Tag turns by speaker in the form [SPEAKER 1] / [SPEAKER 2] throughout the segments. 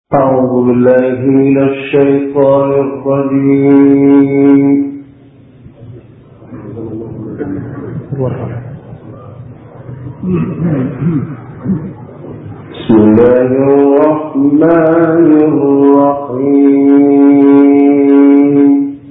[SPEAKER 1] أعوذ بالله من الشيطان الرجيم. بسم الله الرحمن الرحيم.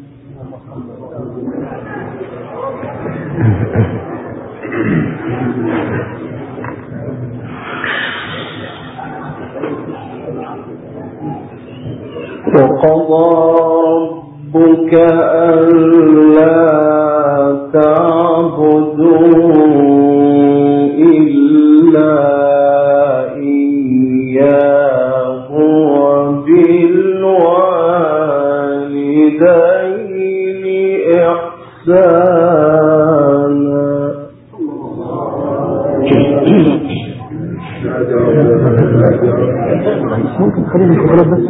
[SPEAKER 1] وقضى ربك ألا تعبدوا إلا إياه وبالوالدين إحسانا.
[SPEAKER 2] ممكن خلينا الكبرات بس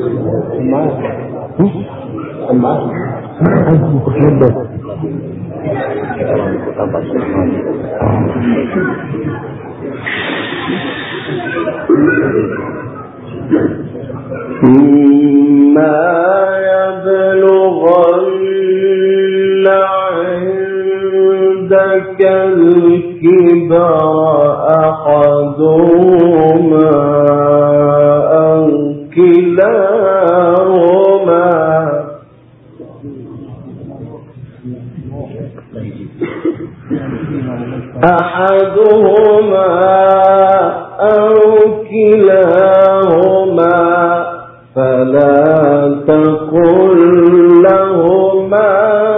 [SPEAKER 2] معاه عايز الكبرات بس.
[SPEAKER 1] ما يبلغن عندك الكبر أحدهما أو كلاهما فلا تقل لهما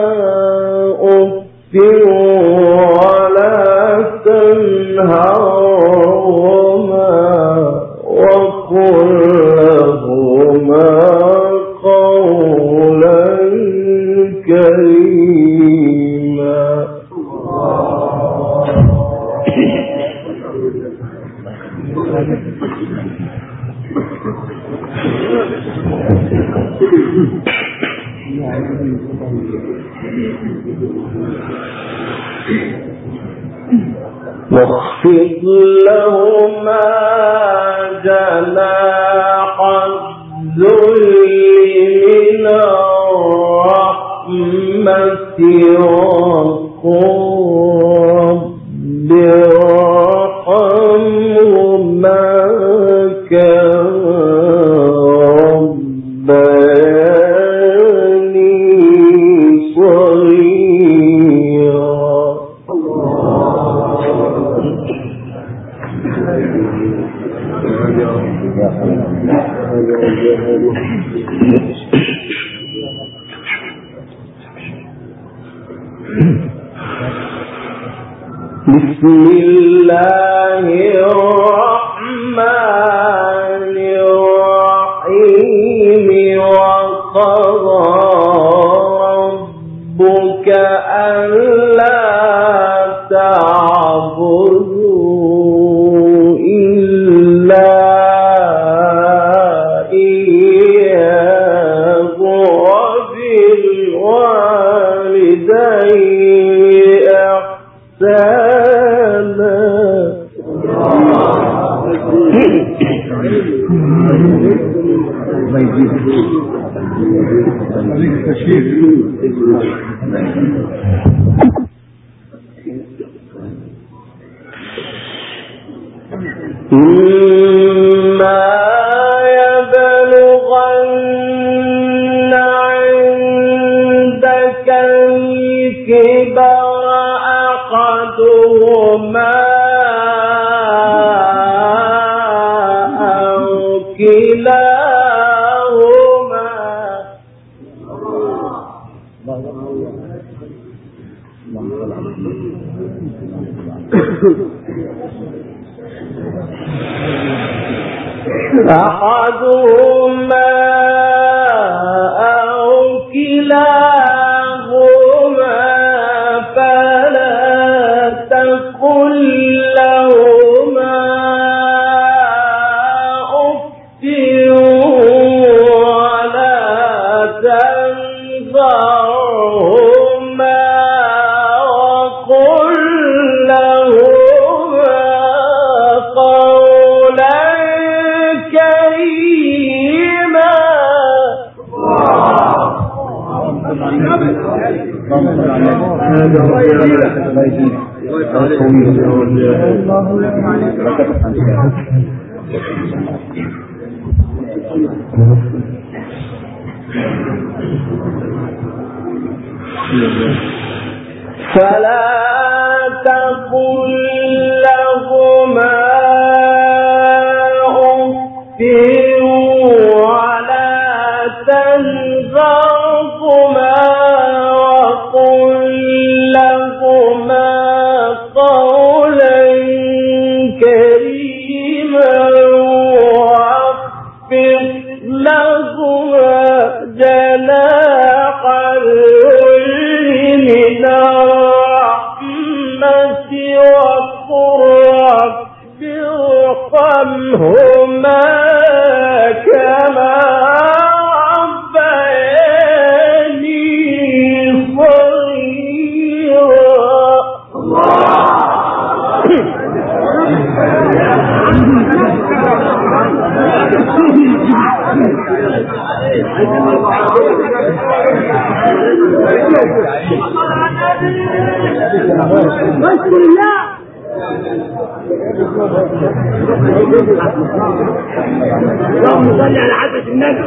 [SPEAKER 1] أف ولا تنهرهما وقل لهما قولا كريما. واخفض لهما جناح الذل من الرحمة وقل رب ارحمهما بسم الله الرحمن الرحيم. وقضى ربك ألا تعبدوا إلا إياه وبالوالدين إحسانا. إما يبلغن عندك الكبر أحدهما أو كلاهما فلا تقل لهما أف ولا تنهرهما وقل لهما قولا كريما. فلا تقل لهما أف ولا تنهرهما وقل لهما قولا كريما واخفض لهما جناح الذل من الرحمة وقل رب ارحمهما كما ربياني صغيرا. اللهم صل على حضرة النبي.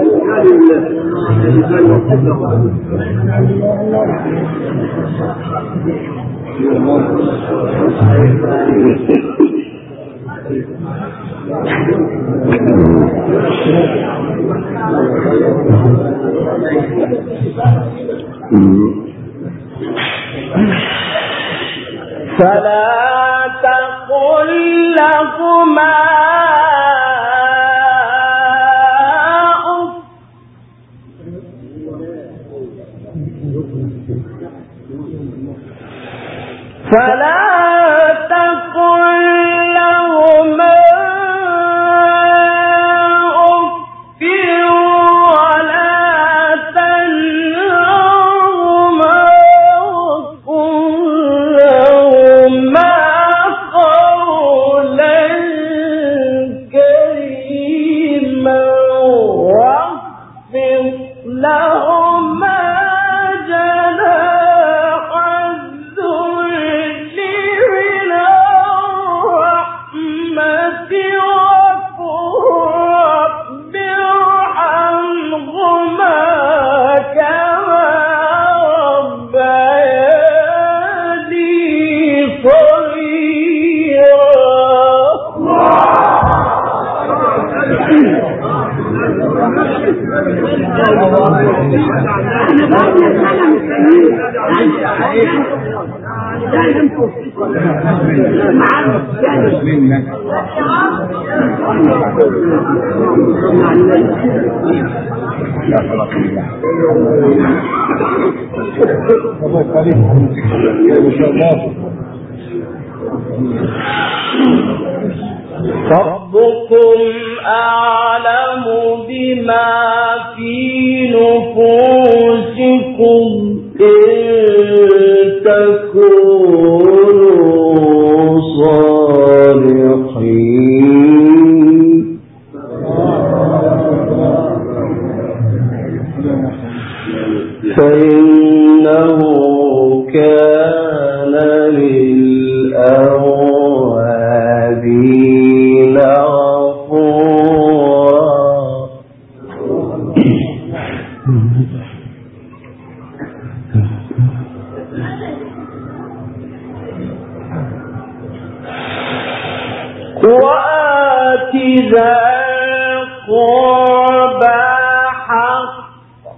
[SPEAKER 1] فلا تقل لهما أف فلا تقل لهما أف ولا تنهرهما وقل لهما قولا كريما واخفض لهما جناح الذل من الرحمة وقل رب ارحمهما كما ربياني ربكم أعلم بما في نفوسكم إن تكونوا صالحين فإنه كان للأوابين غفورا. وآت ذا القربى حقه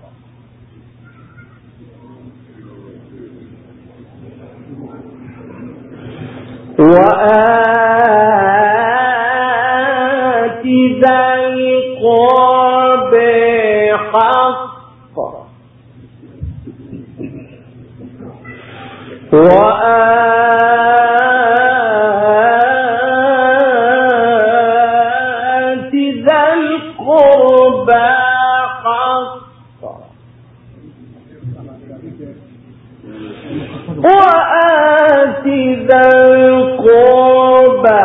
[SPEAKER 1] وآت ذا القربى حقه وآت ذا القربى حقه وآت ذا القربى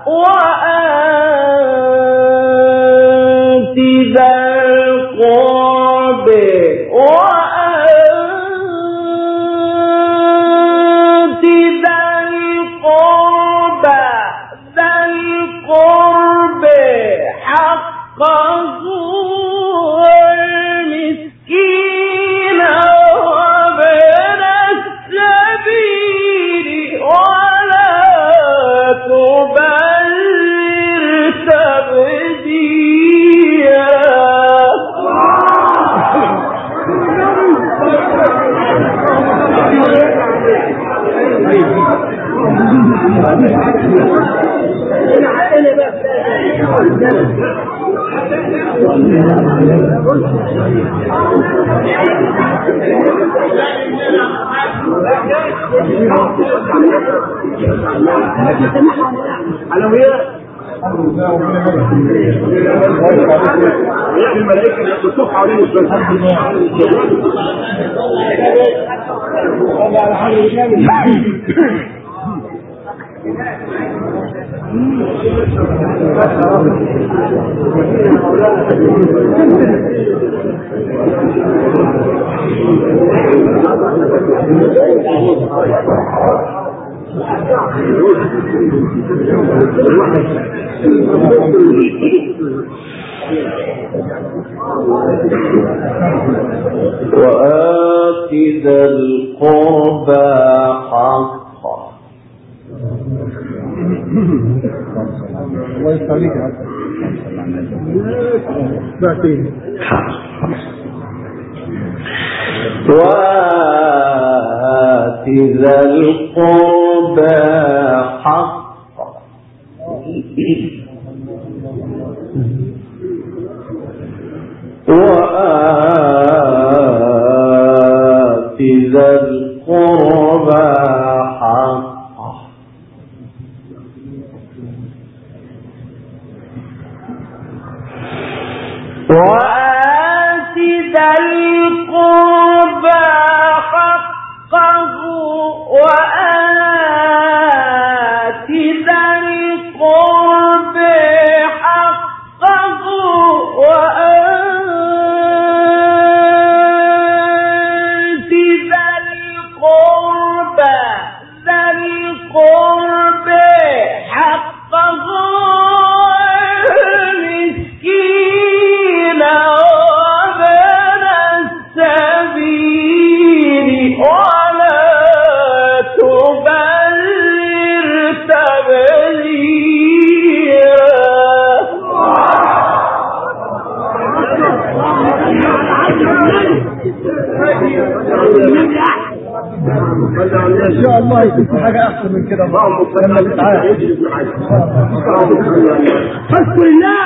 [SPEAKER 1] وآت ذا القربى وآت والمسكين وابن السبيل ولا تبذر تبذيرا. وآت ذا القربى حقه. وآت ذا القربى حقه وآت ذا القربى حقه وآت ذا القربى حقه وآت ذا القربى حقه وآت ذا القربى حقه المسكين وابن السبيل ولا تبذر تبذيرا.
[SPEAKER 2] ان شاء الله يكون في حاجه احسن من كده لما تتعاد. فاذكر الله.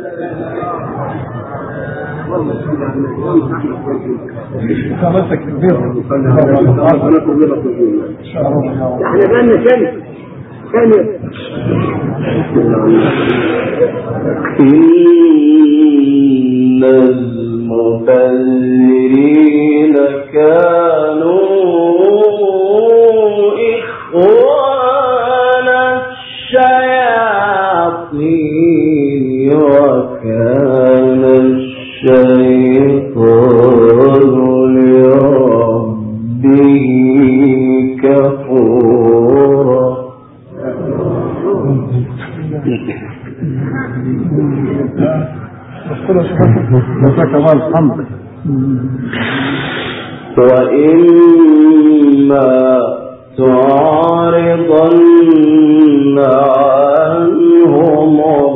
[SPEAKER 2] كمالك كبير. احنا بقالنا ثانيه
[SPEAKER 1] إن المبذرين كانوا إخوان الشياطين وكان الشيطان لربه كفورا. وإما تعرضن عنهم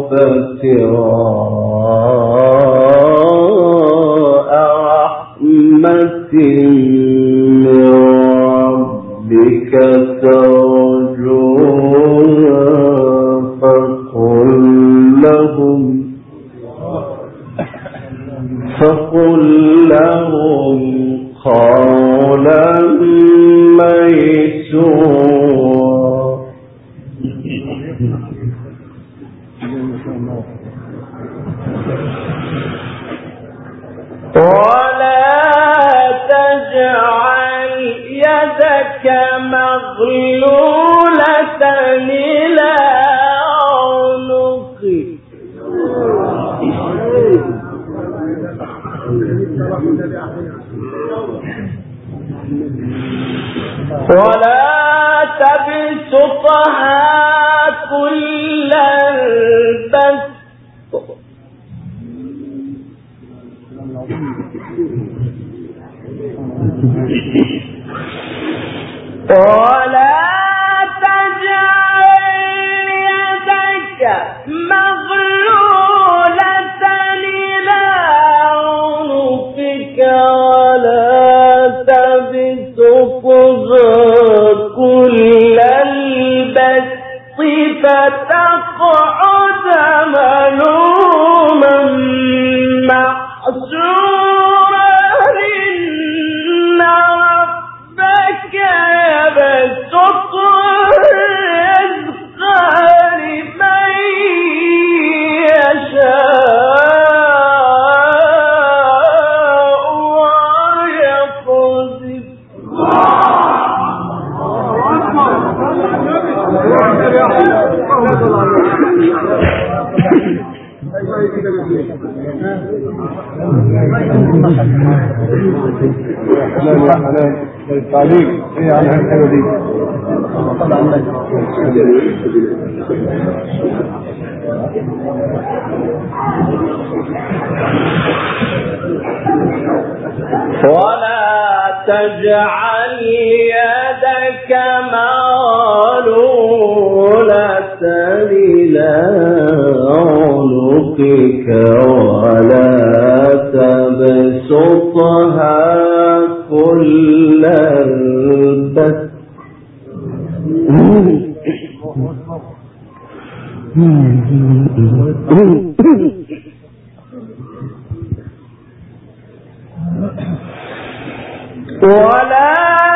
[SPEAKER 1] ابتغاء رحمة من ربك ترجوها فقل لهم قولا ميسورا. ولا تجعل يدك مغلولة إلى عنقك ولا تبسطها كل البسط ولا تجعل يدك مغلولة إلى عنقك ولا تبسطها كل البسط فتقعد ملوما محسورا إن ربك يبسط الرزق لمن يشاء ويقدر
[SPEAKER 2] التعليم هي على الحكايه دي.
[SPEAKER 1] ولا تجعل يدك مغلولة إلى عنقك ولا تبسطها كل البسط ولا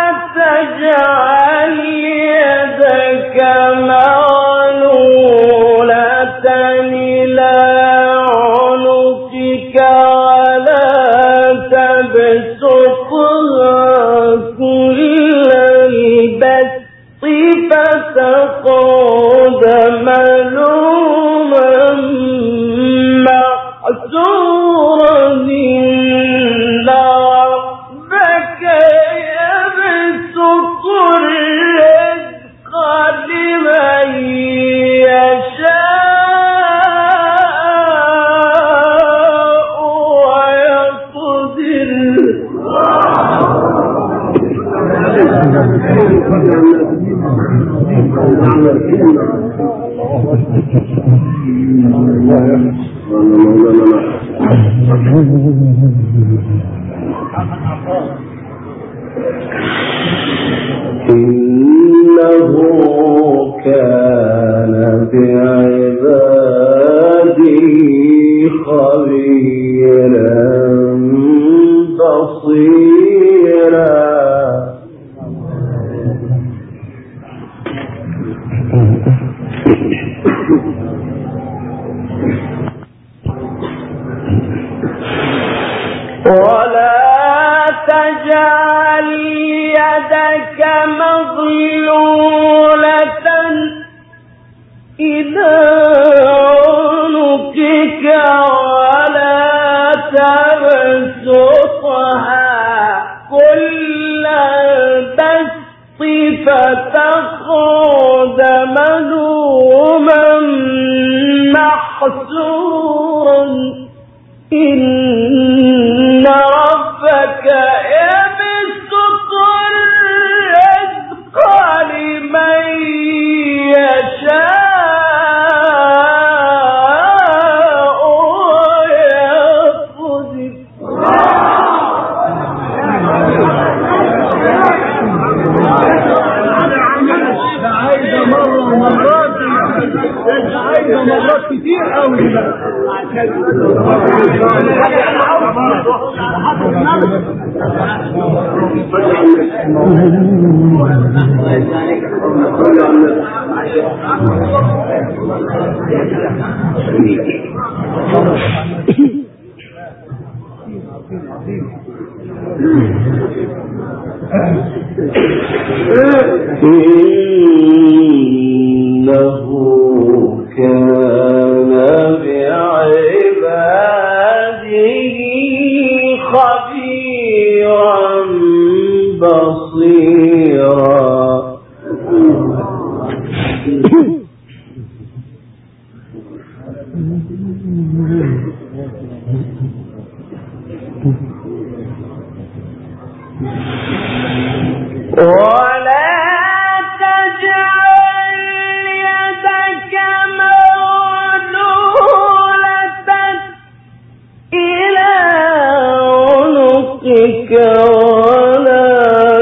[SPEAKER 1] تجعل يدك مغلولة إلى عنقك ولا تبسطها كل البسط فتقعد ملوما محسورا إن ربك يبسط الرزق لمن يشاء ويقدر إنه كان بعباده خبيرا بصيرا ولا تجعل يدك مغلولة إلى عنقك ولا تبسطها كل البسط فتقعد ملوما محسورا إن ربك يبسط الرزق لمن يشاء ويقدر
[SPEAKER 2] مرات كتير قوي
[SPEAKER 1] إنه كان بعباده خبيرا بصيرا ولا تجعل يدك مغلولة إلى عنقك ولا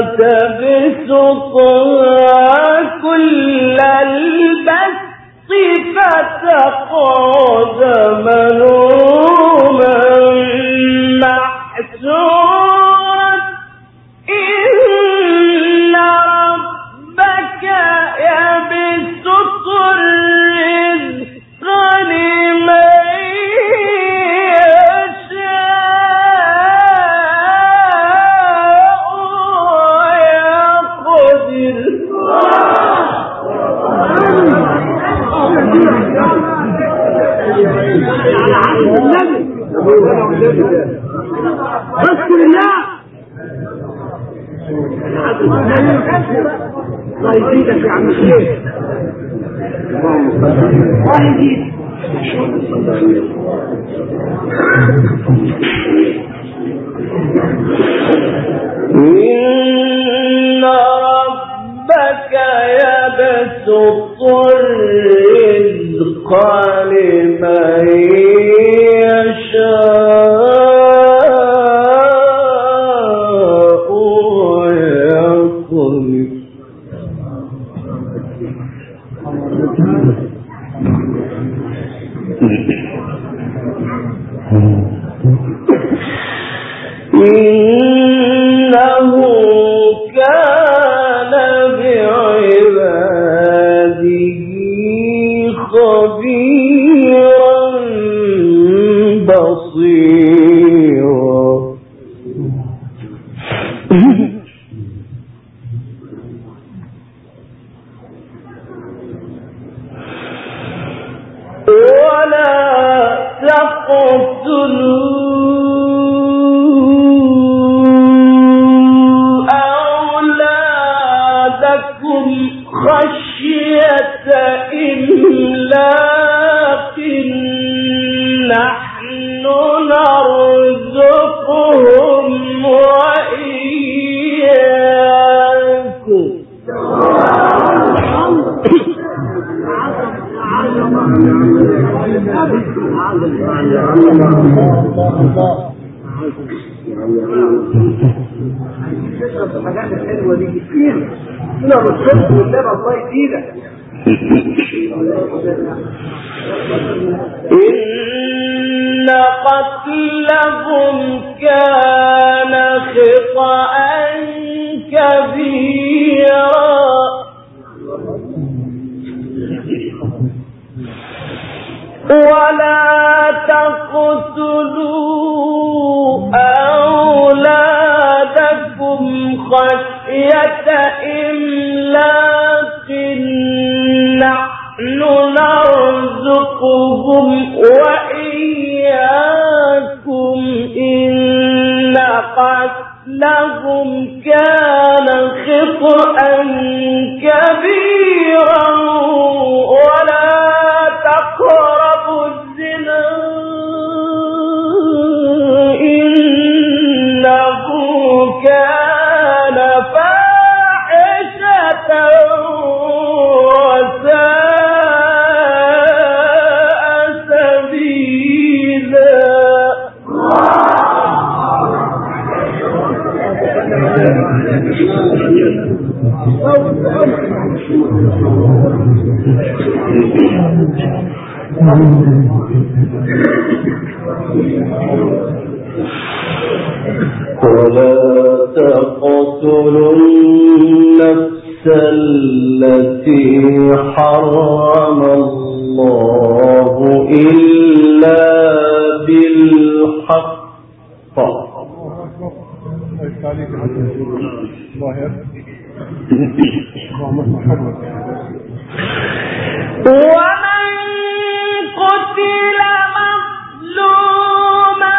[SPEAKER 1] تبسطها كل البسط فتقعد ملوما محسورا إن ربك يبسط الرزق لمن يشاء ويقدر
[SPEAKER 2] اذكر الله. الله يزيدك يا عم الشيخ. الله يزيدك.
[SPEAKER 1] إن ربك يبسط الرزق لمن يشاء ويقدر إنه كان بعباده خبيرا بصيرا ولا تقتلوا أولادكم خشية إملاق نحن نرزقهم وإياكم
[SPEAKER 2] الحاجات الحلوة دي كتير من الرسول والنبي الله يزيدك.
[SPEAKER 1] إن قتلهم كان خطأ كبيرا ولا تقتلوا أولادكم خشية إملاق نحن نرزقهم وإياكم إن قتلهم كان خطأ كبيرا ولا تقربوا الزنا إنه كان فاحشة وساء سبيلا. ولا تقتلوا النفس التي حرم الله إلا بالحق ومن قتل مظلوما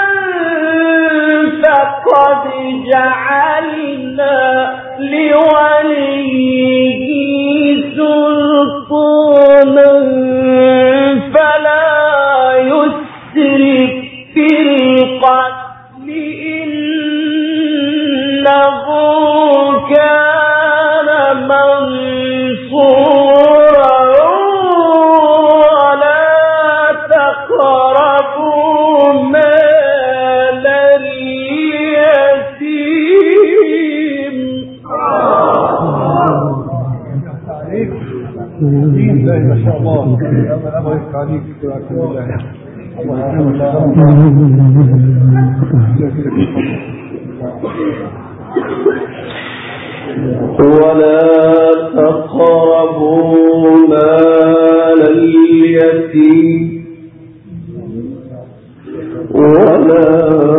[SPEAKER 1] فقد جعلنا لوليه سلطانا فلا يسرف في القتل. إنه كان منصورا ولا تقربوا مال اليتيم.
[SPEAKER 2] ما شاء الله. الله يفتح عليك.
[SPEAKER 1] ولا تقربوا مال اليتيم ولا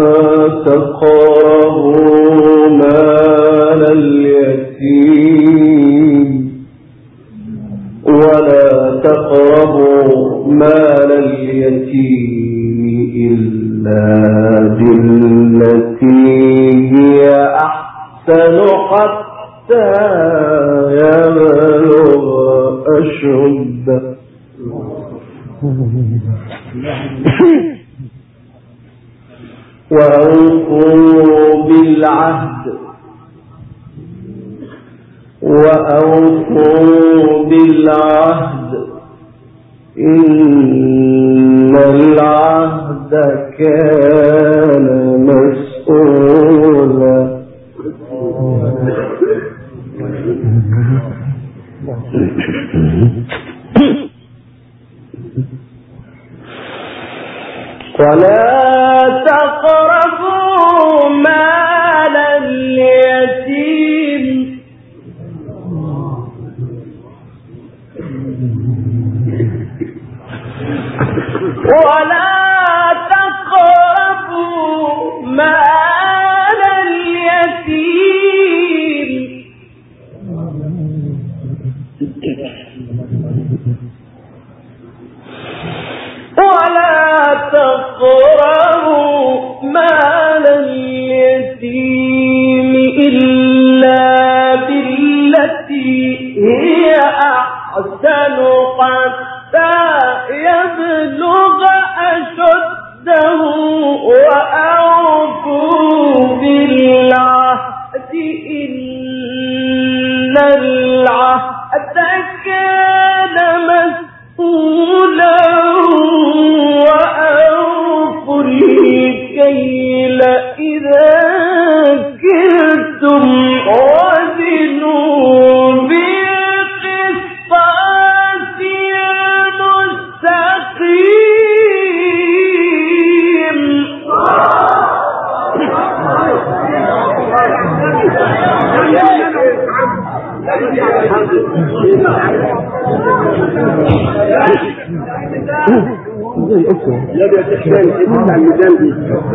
[SPEAKER 1] تقربوا مال اليتيم ولا تقربوا مال اليتيم إلا بالتي هي أحسن حتى يبلغ أشده. وأوفوا بالعهد إن العهد كان مسؤولا. ولا تقربوا مال اليتيم ولا تقربوا مال اليتيم ولا تقربوا مال اليتيم إلا بالتي هي أحسن حتى يبلغ أشده. وأوفوا بالعهد إن العهد كان مسؤولا. وأوفوا الكيل إذا كلتم وزنوا بالقسطاس المستقيم.
[SPEAKER 2] لا بيتحتاج يفتح الميزان دي.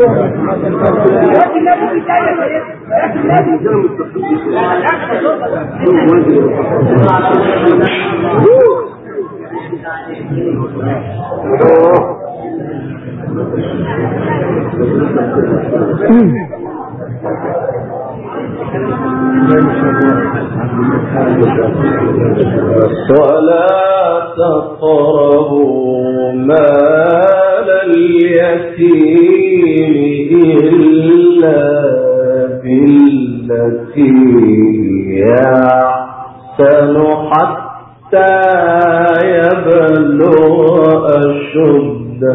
[SPEAKER 1] ولا تقربوا مال اليتيم إلا بالتي هي أحسن حتى يبلغ أشده.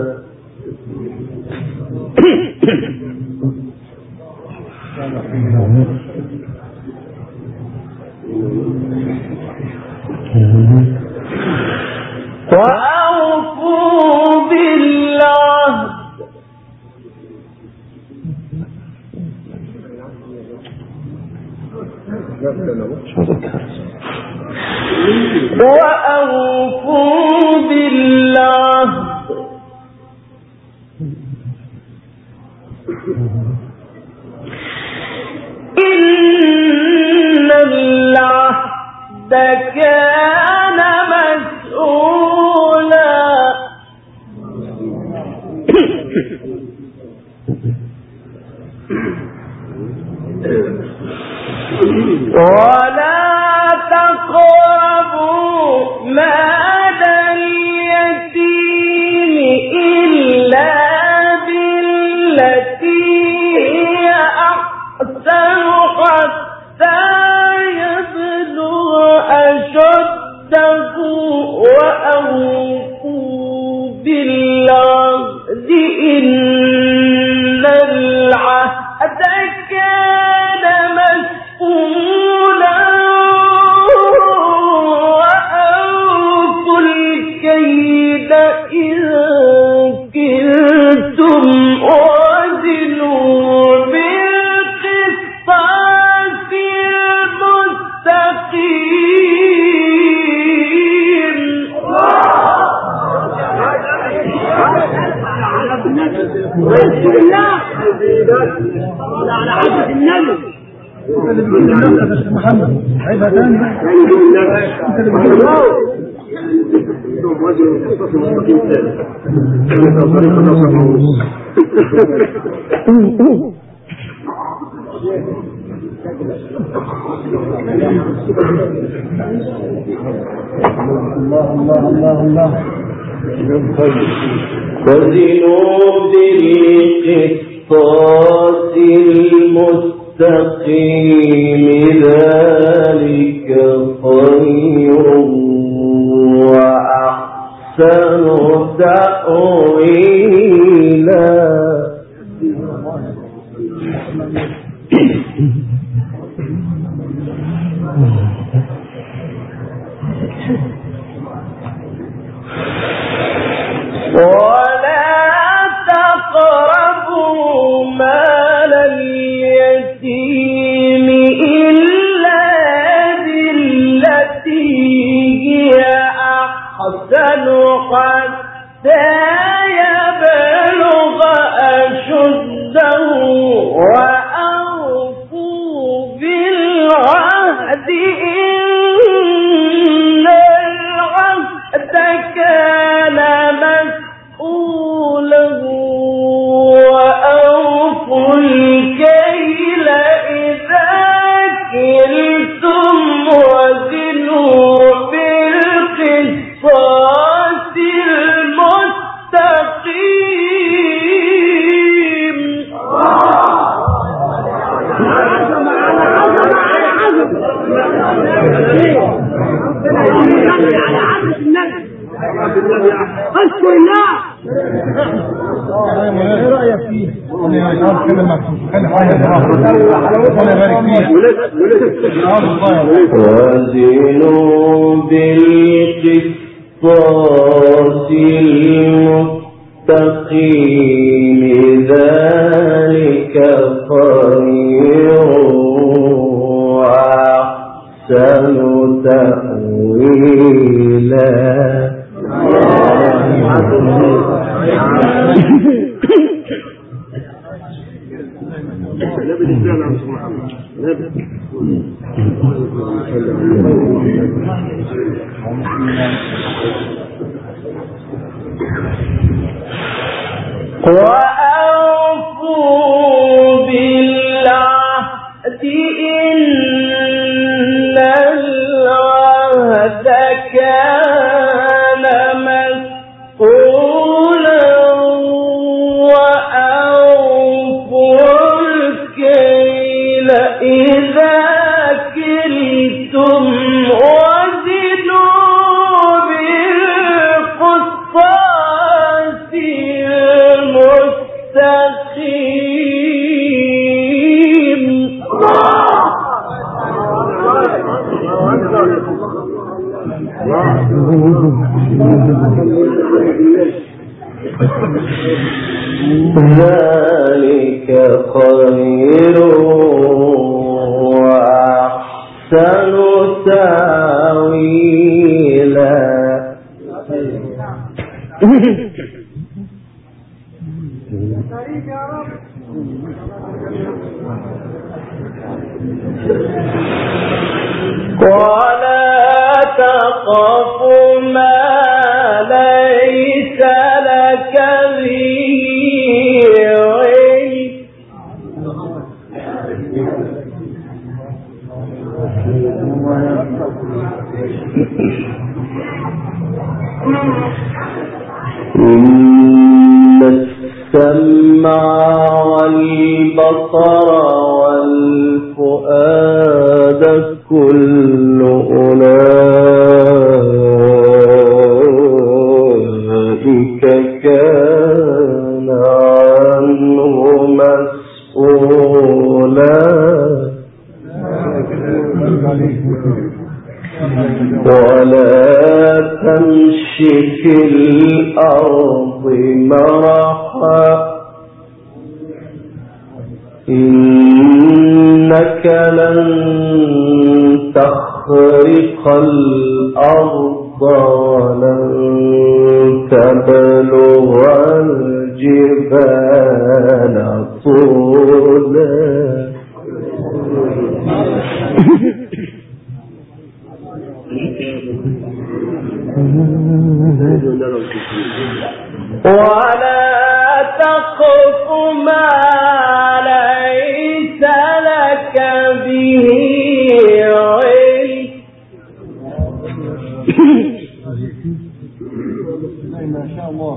[SPEAKER 1] وأوفوا بالعهد إن العهد كان مسؤولا. ولا تقربوا مال اليتيم إلا بالتي هي أحسن حتى يبلغ
[SPEAKER 2] على عهد النبي
[SPEAKER 3] محمد عيبها تاني الله
[SPEAKER 1] وزنوا بالقسطاس المستقيم ذلك خير وأحسن تأويلا. ولا تقربوا مال اليتيم إلا بالتي هي أحسن حتى يبلغ أشده وأوفوا بالعهد إن العهد كان مسؤولا وأوفوا الكيل إذا كلتم وزنوا بالقسطاس المستقيم.
[SPEAKER 2] اذكر الله.
[SPEAKER 3] ايه رايك فيه؟
[SPEAKER 1] وزنوا بالقسطاس المستقيم ذلك خير وأحسن تأويلا. وأوفوا بالعهد إن العهد كان مسؤولا وأوفوا الكيل إذا كلتم وزنوا بالقسطاس المستقيم. ذلك خير وأحسن تأويلا. ولا تقف ما ليس لك به علم إن السمع والبصر والفؤاد كل أولئك كان عنه مسؤولا. ولا تمش في الأرض مرحا إنك لن تخرق الأرض ولن تبلغ الجبال رسولا ولا تقف ما ليس لك به علم
[SPEAKER 3] ما شاء الله.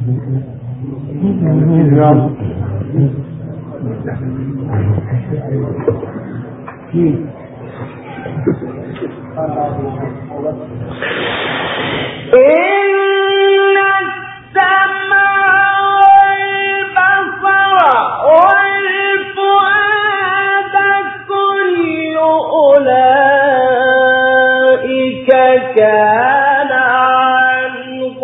[SPEAKER 1] إن السمع والبصر والفؤاد كل أولئك كان عنه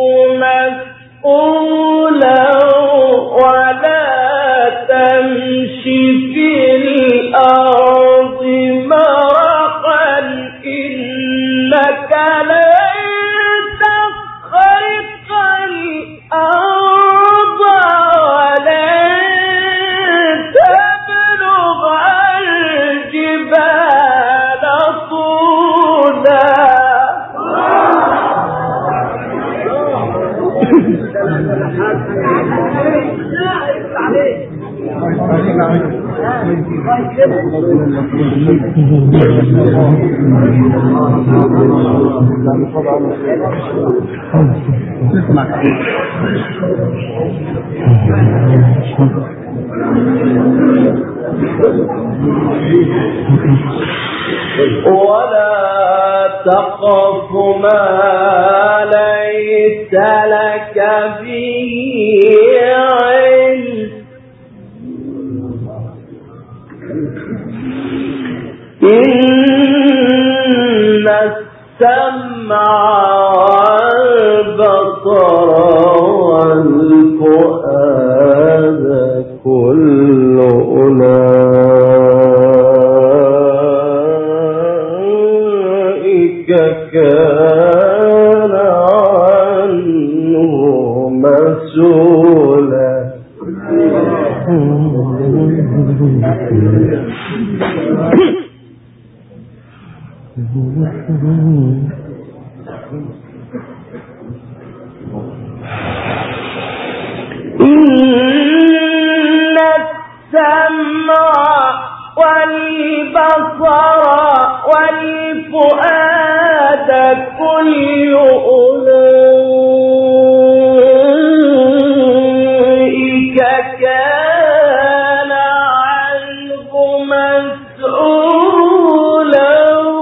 [SPEAKER 1] مسؤولا ولا تمشي في الأرض مرحا إنك لن تخرق الأرض ولن تبلغ الجبال طولا ولا تقف ما ليس لك به علم إن السمع والبصر والفؤاد كل أولئك كان عنه مسؤولا إن السمع والبصر والفؤاد كل أولئك كان عنه مسؤولا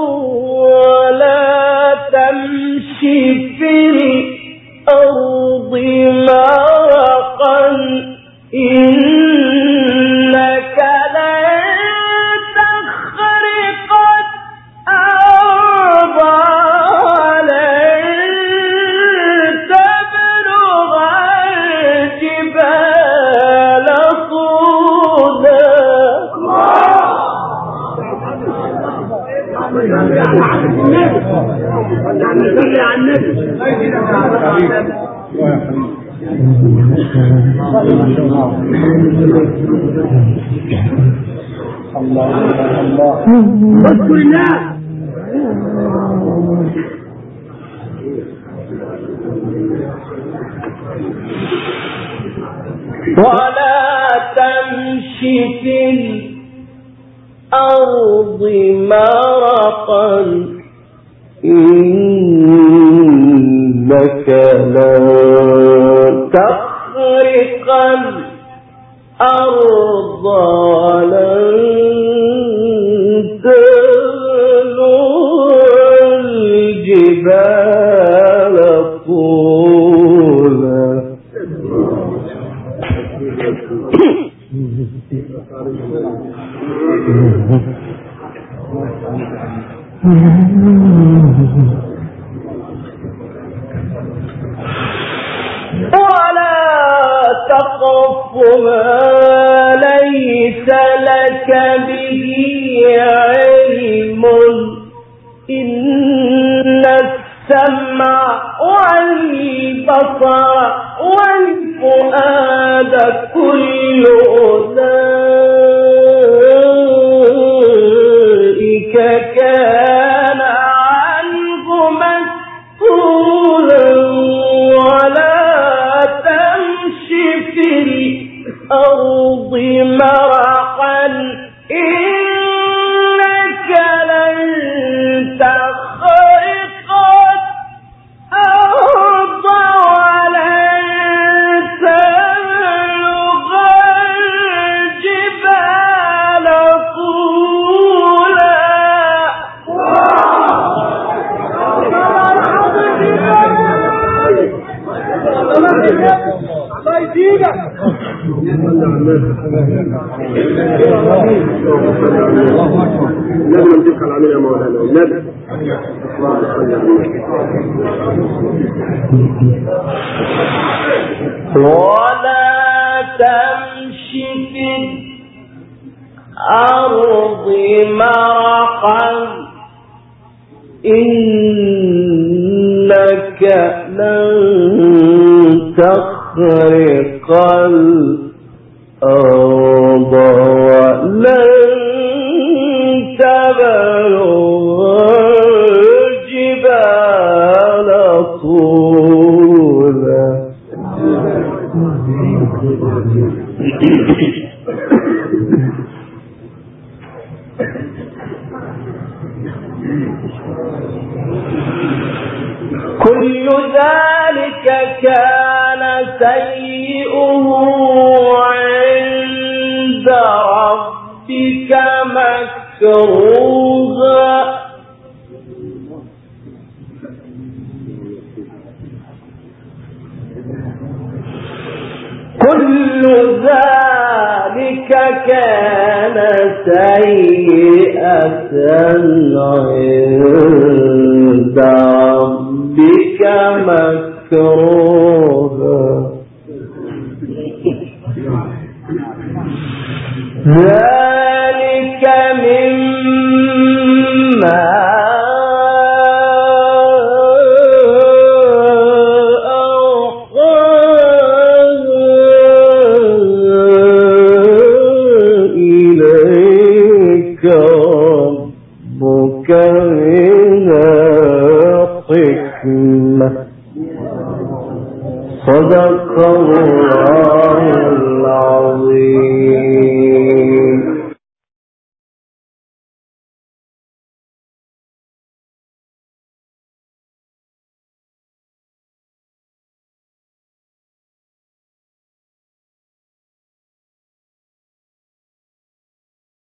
[SPEAKER 1] ولا تمشي في الأرض مرحا إنك لن تخرق الأرض ولن تبلغ الجبال طولا
[SPEAKER 2] اذكر الله
[SPEAKER 1] ولا تمشي في الأرض مرحا إنك لن تخرق الأرض ولن تبلغ الجبال طولا ولا تقف ما ليس لك به علم إن السمع والبصر الفؤاد كل أولئك كان عنه مسؤولا ولا تمش في الأرض مرحا إنك لن تخرق الأرض ولن تبلغ الجبال طولا.
[SPEAKER 2] الله يدينك. لازم نمسك العمل يا مولانا والنبي.
[SPEAKER 1] ولا تمشي في الأرض مرحا إنك لن تخرق الأرض ولن تبلغ الجبال طولا. كل ذلك كان سيئه عند ربك مكروها. كل ذلك كان سيئة عند ربك مكروها. ذلك مما إليك ربك من الحكمة. صدق